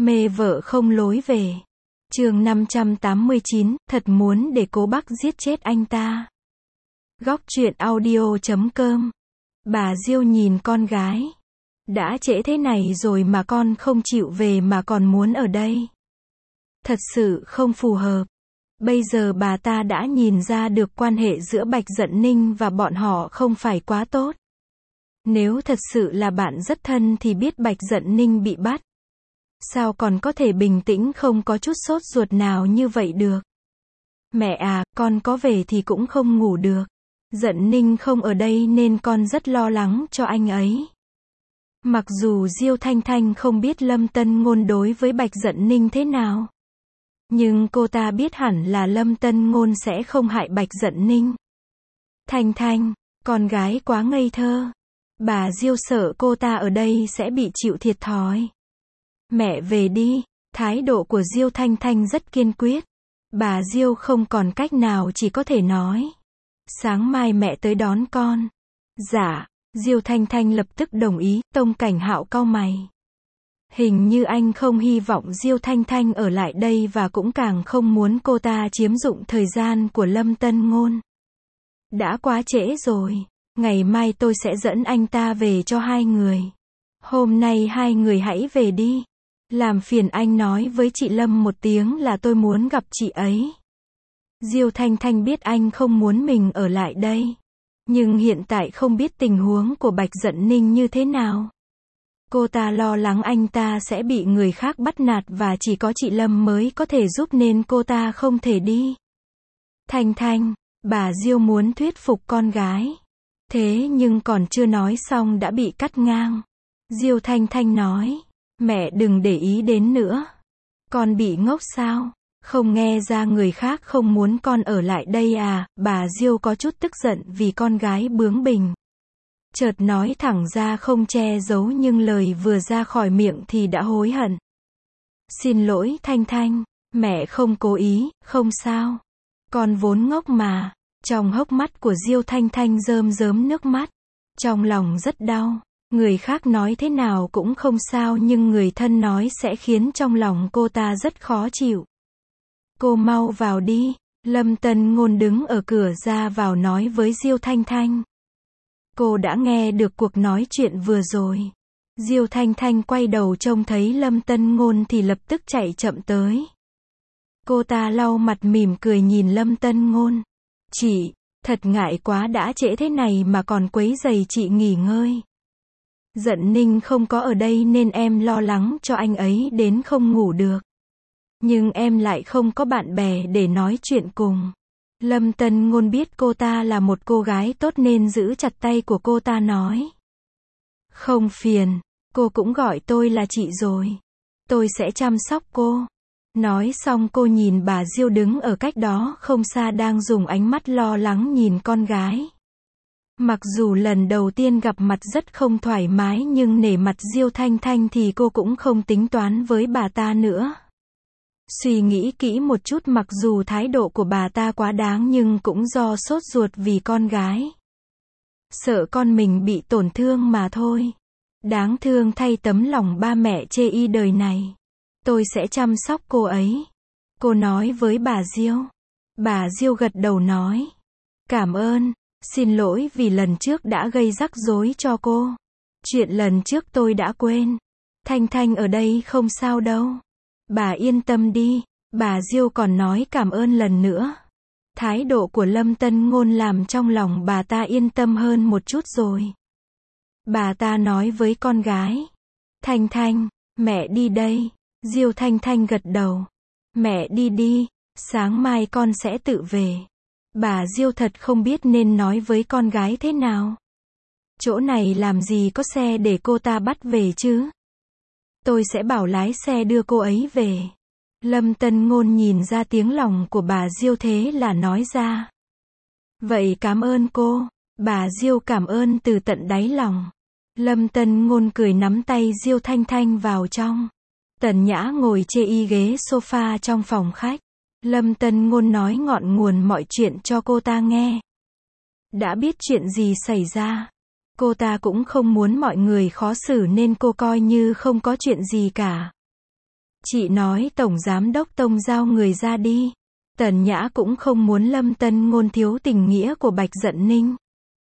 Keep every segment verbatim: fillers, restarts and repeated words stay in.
Mê vợ không lối về. Chương năm trăm tám mươi chín, thật muốn để Cố Bắc giết chết anh ta. Góc truyện audio chấm com. Bà Diêu nhìn con gái. Đã trễ thế này rồi mà con không chịu về mà còn muốn ở đây. Thật sự không phù hợp. Bây giờ bà ta đã nhìn ra được quan hệ giữa Bạch Dận Ninh và bọn họ không phải quá tốt. Nếu thật sự là bạn rất thân thì biết Bạch Dận Ninh bị bắt. Sao còn có thể bình tĩnh không có chút sốt ruột nào như vậy được? Mẹ à, con có về thì cũng không ngủ được. Dận Ninh không ở đây nên con rất lo lắng cho anh ấy. Mặc dù Diêu Thanh Thanh không biết Lâm Tân Ngôn đối với Bạch Dận Ninh thế nào. Nhưng cô ta biết hẳn là Lâm Tân Ngôn sẽ không hại Bạch Dận Ninh. Thanh Thanh, con gái quá ngây thơ. Bà Diêu sợ cô ta ở đây sẽ bị chịu thiệt thòi. Mẹ về đi. Thái độ của Diêu Thanh Thanh rất kiên quyết. Bà Diêu không còn cách nào chỉ có thể nói. Sáng mai mẹ tới đón con. Dạ. Diêu Thanh Thanh lập tức đồng ý. Tông Cảnh Hạo cau mày. Hình như anh không hy vọng Diêu Thanh Thanh ở lại đây và cũng càng không muốn cô ta chiếm dụng thời gian của Lâm Tân Ngôn. Đã quá trễ rồi. Ngày mai tôi sẽ dẫn anh ta về cho hai người. Hôm nay hai người hãy về đi. Làm phiền anh nói với chị Lâm một tiếng là tôi muốn gặp chị ấy. Diêu Thanh Thanh biết anh không muốn mình ở lại đây. Nhưng hiện tại không biết tình huống của Bạch Dận Ninh như thế nào. Cô ta lo lắng anh ta sẽ bị người khác bắt nạt và chỉ có chị Lâm mới có thể giúp nên cô ta không thể đi. Thanh Thanh, bà Diêu muốn thuyết phục con gái. Thế nhưng còn chưa nói xong đã bị cắt ngang. Diêu Thanh Thanh nói. Mẹ đừng để ý đến nữa. Con bị ngốc sao? Không nghe ra người khác không muốn con ở lại đây à? Bà Diêu có chút tức giận vì con gái bướng bỉnh. Chợt nói thẳng ra không che giấu nhưng lời vừa ra khỏi miệng thì đã hối hận. Xin lỗi Thanh Thanh. Mẹ không cố ý, không sao. Con vốn ngốc mà. Trong hốc mắt của Diêu Thanh Thanh rơm rớm nước mắt. Trong lòng rất đau. Người khác nói thế nào cũng không sao nhưng người thân nói sẽ khiến trong lòng cô ta rất khó chịu. Cô mau vào đi. Lâm Tân Ngôn đứng ở cửa ra vào nói với Diêu Thanh Thanh. Cô đã nghe được cuộc nói chuyện vừa rồi. Diêu Thanh Thanh quay đầu trông thấy Lâm Tân Ngôn thì lập tức chạy chậm tới. Cô ta lau mặt mỉm cười nhìn Lâm Tân Ngôn. Chị, thật ngại quá đã trễ thế này mà còn quấy rầy chị nghỉ ngơi. Dận Ninh không có ở đây nên em lo lắng cho anh ấy đến không ngủ được. Nhưng em lại không có bạn bè để nói chuyện cùng. Lâm Tân Ngôn biết cô ta là một cô gái tốt nên giữ chặt tay của cô ta nói. Không phiền, cô cũng gọi tôi là chị rồi. Tôi sẽ chăm sóc cô. Nói xong cô nhìn bà Diêu đứng ở cách đó không xa đang dùng ánh mắt lo lắng nhìn con gái. Mặc dù lần đầu tiên gặp mặt rất không thoải mái nhưng nể mặt Diêu Thanh Thanh thì cô cũng không tính toán với bà ta nữa. Suy nghĩ kỹ một chút mặc dù thái độ của bà ta quá đáng nhưng cũng do sốt ruột vì con gái. Sợ con mình bị tổn thương mà thôi. Đáng thương thay tấm lòng ba mẹ chê y đời này. Tôi sẽ chăm sóc cô ấy. Cô nói với bà Diêu. Bà Diêu gật đầu nói. Cảm ơn. Xin lỗi vì lần trước đã gây rắc rối cho cô. Chuyện lần trước tôi đã quên. Thanh Thanh ở đây không sao đâu. Bà yên tâm đi. Bà Diêu còn nói cảm ơn lần nữa. Thái độ của Lâm Tân Ngôn làm trong lòng bà ta yên tâm hơn một chút rồi. Bà ta nói với con gái. Thanh Thanh, mẹ đi đây. Diêu Thanh Thanh gật đầu. Mẹ đi đi. Sáng mai con sẽ tự về. Bà Diêu thật không biết nên nói với con gái thế nào. Chỗ này làm gì có xe để cô ta bắt về chứ? Tôi sẽ bảo lái xe đưa cô ấy về. Lâm Tân Ngôn nhìn ra tiếng lòng của bà Diêu thế là nói ra. Vậy cảm ơn cô. Bà Diêu cảm ơn từ tận đáy lòng. Lâm Tân Ngôn cười nắm tay Diêu Thanh Thanh vào trong. Tần Nhã ngồi chê y ghế sofa trong phòng khách. Lâm Tân Ngôn nói ngọn nguồn mọi chuyện cho cô ta nghe. Đã biết chuyện gì xảy ra. Cô ta cũng không muốn mọi người khó xử nên cô coi như không có chuyện gì cả. Chị nói Tổng Giám Đốc Tông giao người ra đi. Tần Nhã cũng không muốn Lâm Tân Ngôn thiếu tình nghĩa của Bạch Dận Ninh.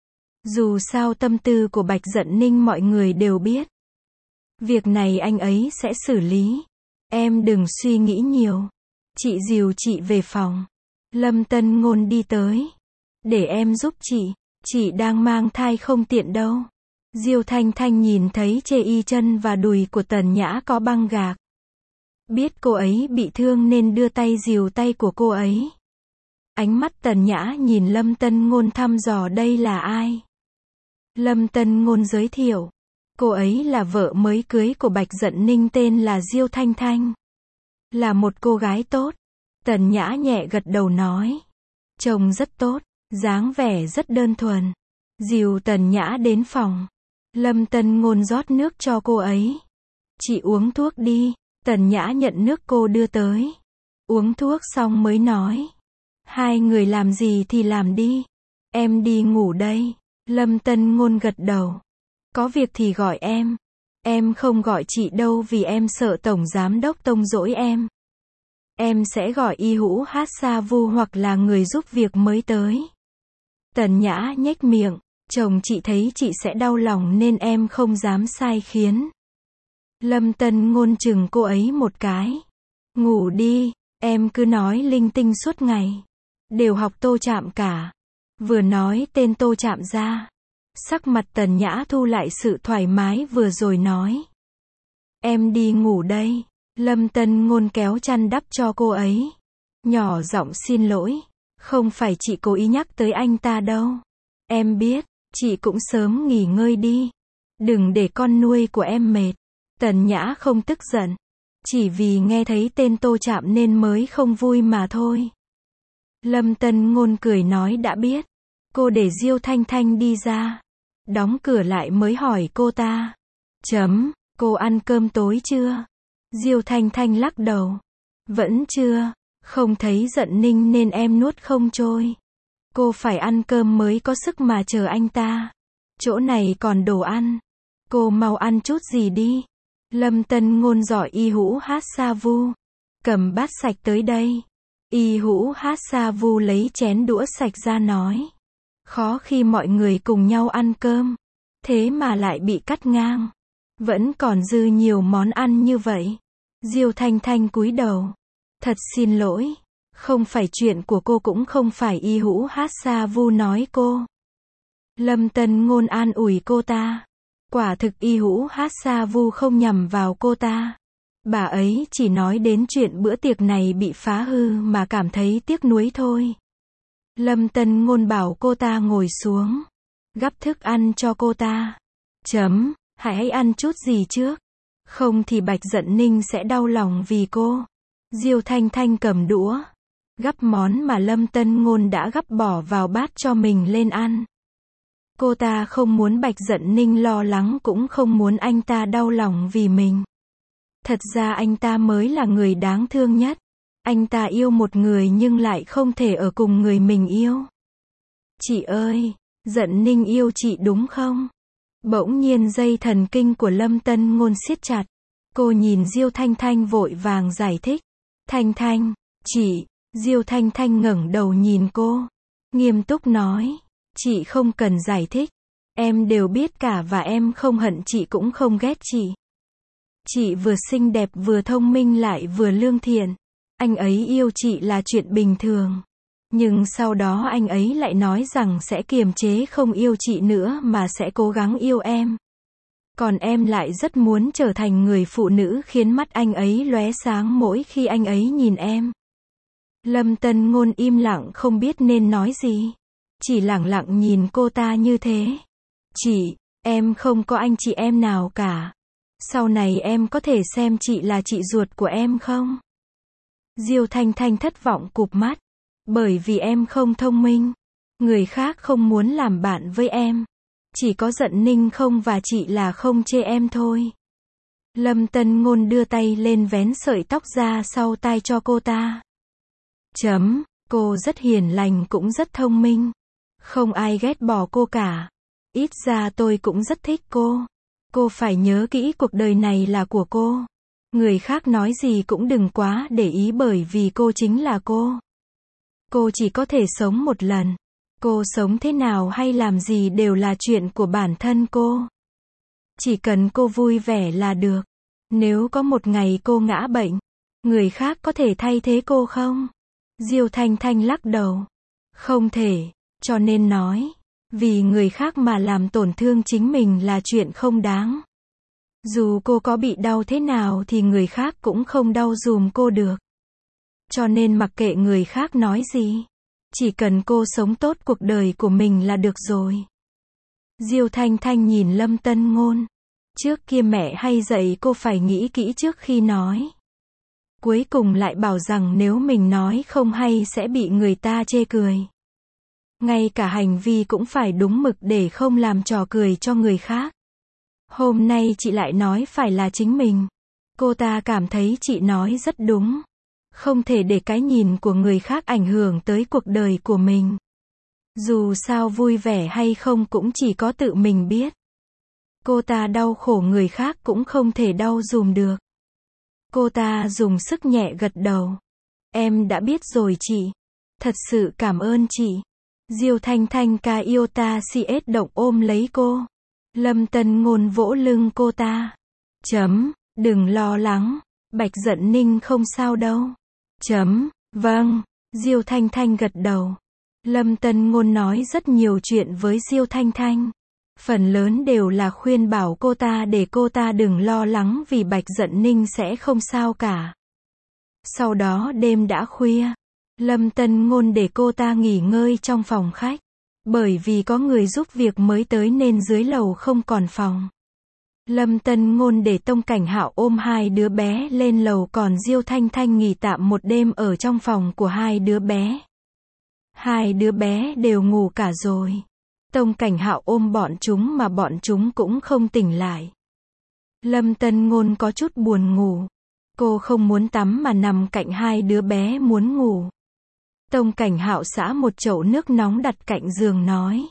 Dù sao tâm tư của Bạch Dận Ninh mọi người đều biết. Việc này anh ấy sẽ xử lý. Em đừng suy nghĩ nhiều. Chị dìu chị về phòng. Lâm Tân Ngôn đi tới. Để em giúp chị. Chị đang mang thai không tiện đâu. Diêu Thanh Thanh nhìn thấy chê y chân và đùi của Tần Nhã có băng gạc. Biết cô ấy bị thương nên đưa tay dìu tay của cô ấy. Ánh mắt Tần Nhã nhìn Lâm Tân Ngôn thăm dò đây là ai. Lâm Tân Ngôn giới thiệu. Cô ấy là vợ mới cưới của Bạch Dận Ninh tên là Diêu Thanh Thanh. Là một cô gái tốt. Tần Nhã nhẹ gật đầu nói. Trông rất tốt, dáng vẻ rất đơn thuần. Dìu Tần Nhã đến phòng. Lâm Tân Ngôn rót nước cho cô ấy. Chị uống thuốc đi. Tần Nhã nhận nước cô đưa tới. Uống thuốc xong mới nói. Hai người làm gì thì làm đi. Em đi ngủ đây. Lâm Tân Ngôn gật đầu. Có việc thì gọi em. Em không gọi chị đâu vì em sợ Tổng Giám Đốc Tông dỗi em. Em sẽ gọi Y Hữu Hát Sa Vu hoặc là người giúp việc mới tới. Tần Nhã nhếch miệng. Chồng chị thấy chị sẽ đau lòng nên em không dám sai khiến. Lâm Tân Ngôn chừng cô ấy một cái. Ngủ đi, em cứ nói linh tinh suốt ngày. Đều học Tô Trạm cả. Vừa nói tên Tô Trạm ra. Sắc mặt Tần Nhã thu lại sự thoải mái vừa rồi nói. Em đi ngủ đây. Lâm Tân Ngôn kéo chăn đắp cho cô ấy. Nhỏ giọng xin lỗi. Không phải chị cố ý nhắc tới anh ta đâu. Em biết, chị cũng sớm nghỉ ngơi đi. Đừng để con nuôi của em mệt. Tần Nhã không tức giận. Chỉ vì nghe thấy tên Tô Trạm nên mới không vui mà thôi. Lâm Tân Ngôn cười nói đã biết. Cô để Diêu Thanh Thanh đi ra. Đóng cửa lại mới hỏi cô ta. Chấm, cô ăn cơm tối chưa? Diêu Thanh Thanh lắc đầu. Vẫn chưa, không thấy Dận Ninh nên em nuốt không trôi. Cô phải ăn cơm mới có sức mà chờ anh ta. Chỗ này còn đồ ăn. Cô mau ăn chút gì đi. Lâm Tân Ngôn giỏi Y Hữu Hát Sa Vu. Cầm bát sạch tới đây. Y Hữu Hát Sa Vu lấy chén đũa sạch ra nói. Khó khi mọi người cùng nhau ăn cơm. Thế mà lại bị cắt ngang. Vẫn còn dư nhiều món ăn như vậy. Diêu Thanh Thanh cúi đầu. Thật xin lỗi. Không phải chuyện của cô cũng không phải Y Hữu Hát Sa Vu nói cô. Lâm Tân Ngôn an ủi cô ta. Quả thực Y Hữu Hát Sa Vu không nhằm vào cô ta. Bà ấy chỉ nói đến chuyện bữa tiệc này bị phá hư mà cảm thấy tiếc nuối thôi. Lâm Tân Ngôn bảo cô ta ngồi xuống. Gắp thức ăn cho cô ta. Chấm, hãy ăn chút gì trước. Không thì Bạch Dận Ninh sẽ đau lòng vì cô. Diêu Thanh Thanh cầm đũa. Gắp món mà Lâm Tân Ngôn đã gắp bỏ vào bát cho mình lên ăn. Cô ta không muốn Bạch Dận Ninh lo lắng cũng không muốn anh ta đau lòng vì mình. Thật ra anh ta mới là người đáng thương nhất. Anh ta yêu một người nhưng lại không thể ở cùng người mình yêu. Chị ơi, Dận Ninh yêu chị đúng không? Bỗng nhiên dây thần kinh của Lâm Tân Ngôn siết chặt. Cô nhìn Diêu Thanh Thanh vội vàng giải thích. Thanh Thanh, chị. Diêu Thanh Thanh ngẩng đầu nhìn cô. Nghiêm túc nói. Chị không cần giải thích. Em đều biết cả và em không hận chị cũng không ghét chị. Chị vừa xinh đẹp vừa thông minh lại vừa lương thiện. Anh ấy yêu chị là chuyện bình thường. Nhưng sau đó anh ấy lại nói rằng sẽ kiềm chế không yêu chị nữa mà sẽ cố gắng yêu em. Còn em lại rất muốn trở thành người phụ nữ khiến mắt anh ấy lóe sáng mỗi khi anh ấy nhìn em. Lâm Tân Ngôn im lặng không biết nên nói gì. Chỉ lẳng lặng nhìn cô ta như thế. Chị, em không có anh chị em nào cả. Sau này em có thể xem chị là chị ruột của em không? Diêu Thanh Thanh thất vọng cụp mắt. Bởi vì em không thông minh. Người khác không muốn làm bạn với em. Chỉ có Dận Ninh không và chị là không chê em thôi. Lâm Tân Ngôn đưa tay lên vén sợi tóc ra sau tai cho cô ta. Chấm, cô rất hiền lành cũng rất thông minh. Không ai ghét bỏ cô cả. Ít ra tôi cũng rất thích cô. Cô phải nhớ kỹ cuộc đời này là của cô. Người khác nói gì cũng đừng quá để ý bởi vì cô chính là cô. Cô chỉ có thể sống một lần. Cô sống thế nào hay làm gì đều là chuyện của bản thân cô. Chỉ cần cô vui vẻ là được. Nếu có một ngày cô ngã bệnh, người khác có thể thay thế cô không? Diêu Thanh Thanh lắc đầu. Không thể, cho nên nói, vì người khác mà làm tổn thương chính mình là chuyện không đáng. Dù cô có bị đau thế nào thì người khác cũng không đau giùm cô được. Cho nên mặc kệ người khác nói gì, chỉ cần cô sống tốt cuộc đời của mình là được rồi. Diêu Thanh Thanh nhìn Lâm Tân Ngôn. Trước kia mẹ hay dạy cô phải nghĩ kỹ trước khi nói. Cuối cùng lại bảo rằng nếu mình nói không hay sẽ bị người ta chê cười. Ngay cả hành vi cũng phải đúng mực để không làm trò cười cho người khác. Hôm nay chị lại nói phải là chính mình. Cô ta cảm thấy chị nói rất đúng. Không thể để cái nhìn của người khác ảnh hưởng tới cuộc đời của mình. Dù sao vui vẻ hay không cũng chỉ có tự mình biết. Cô ta đau khổ người khác cũng không thể đau giùm được. Cô ta dùng sức nhẹ gật đầu. Em đã biết rồi chị. Thật sự cảm ơn chị. Diêu Thanh Thanh ca yêu ta si ết động ôm lấy cô. Lâm Tân Ngôn vỗ lưng cô ta. Chấm, đừng lo lắng. Bạch Dận Ninh không sao đâu. Chấm, vâng. Diêu Thanh Thanh gật đầu. Lâm Tân Ngôn nói rất nhiều chuyện với Diêu Thanh Thanh. Phần lớn đều là khuyên bảo cô ta để cô ta đừng lo lắng vì Bạch Dận Ninh sẽ không sao cả. Sau đó đêm đã khuya. Lâm Tân Ngôn để cô ta nghỉ ngơi trong phòng khách. Bởi vì có người giúp việc mới tới nên dưới lầu không còn phòng. Lâm Tân Ngôn để Tông Cảnh Hạo ôm hai đứa bé lên lầu còn Diêu Thanh Thanh nghỉ tạm một đêm ở trong phòng của hai đứa bé. Hai đứa bé đều ngủ cả rồi. Tông Cảnh Hạo ôm bọn chúng mà bọn chúng cũng không tỉnh lại. Lâm Tân Ngôn có chút buồn ngủ. Cô không muốn tắm mà nằm cạnh hai đứa bé muốn ngủ. Tông Cảnh Hạo xả một chậu nước nóng đặt cạnh giường nói.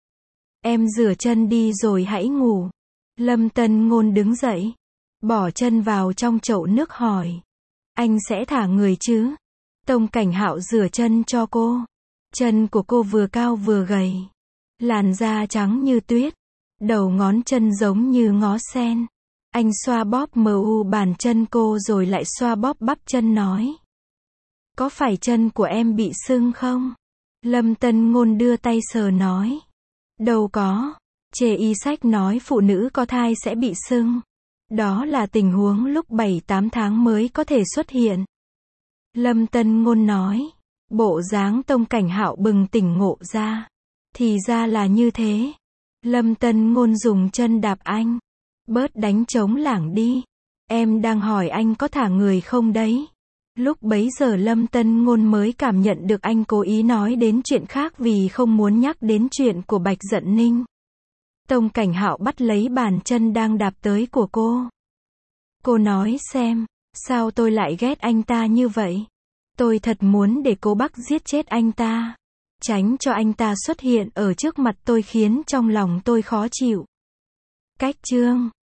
Em rửa chân đi rồi hãy ngủ. Lâm Tân Ngôn đứng dậy. Bỏ chân vào trong chậu nước hỏi. Anh sẽ thả người chứ? Tông Cảnh Hạo rửa chân cho cô. Chân của cô vừa cao vừa gầy. Làn da trắng như tuyết. Đầu ngón chân giống như ngó sen. Anh xoa bóp mờ u bàn chân cô rồi lại xoa bóp bắp chân nói. Có phải chân của em bị sưng không? Lâm Tân Ngôn đưa tay sờ nói. Đâu có. Chê y sách nói phụ nữ có thai sẽ bị sưng. Đó là tình huống lúc bảy tám tháng mới có thể xuất hiện. Lâm Tân Ngôn nói. Bộ dáng Tông Cảnh Hạo bừng tỉnh ngộ ra. Thì ra là như thế. Lâm Tân Ngôn dùng chân đạp anh. Bớt đánh trống lảng đi. Em đang hỏi anh có thả người không đấy. Lúc bấy giờ Lâm Tân Ngôn mới cảm nhận được anh cố ý nói đến chuyện khác vì không muốn nhắc đến chuyện của Bạch Dận Ninh. Tông Cảnh Hạo bắt lấy bàn chân đang đạp tới của cô. Cô nói xem, sao tôi lại ghét anh ta như vậy? Tôi thật muốn để cô Bắc giết chết anh ta. Tránh cho anh ta xuất hiện ở trước mặt tôi khiến trong lòng tôi khó chịu. Cách chương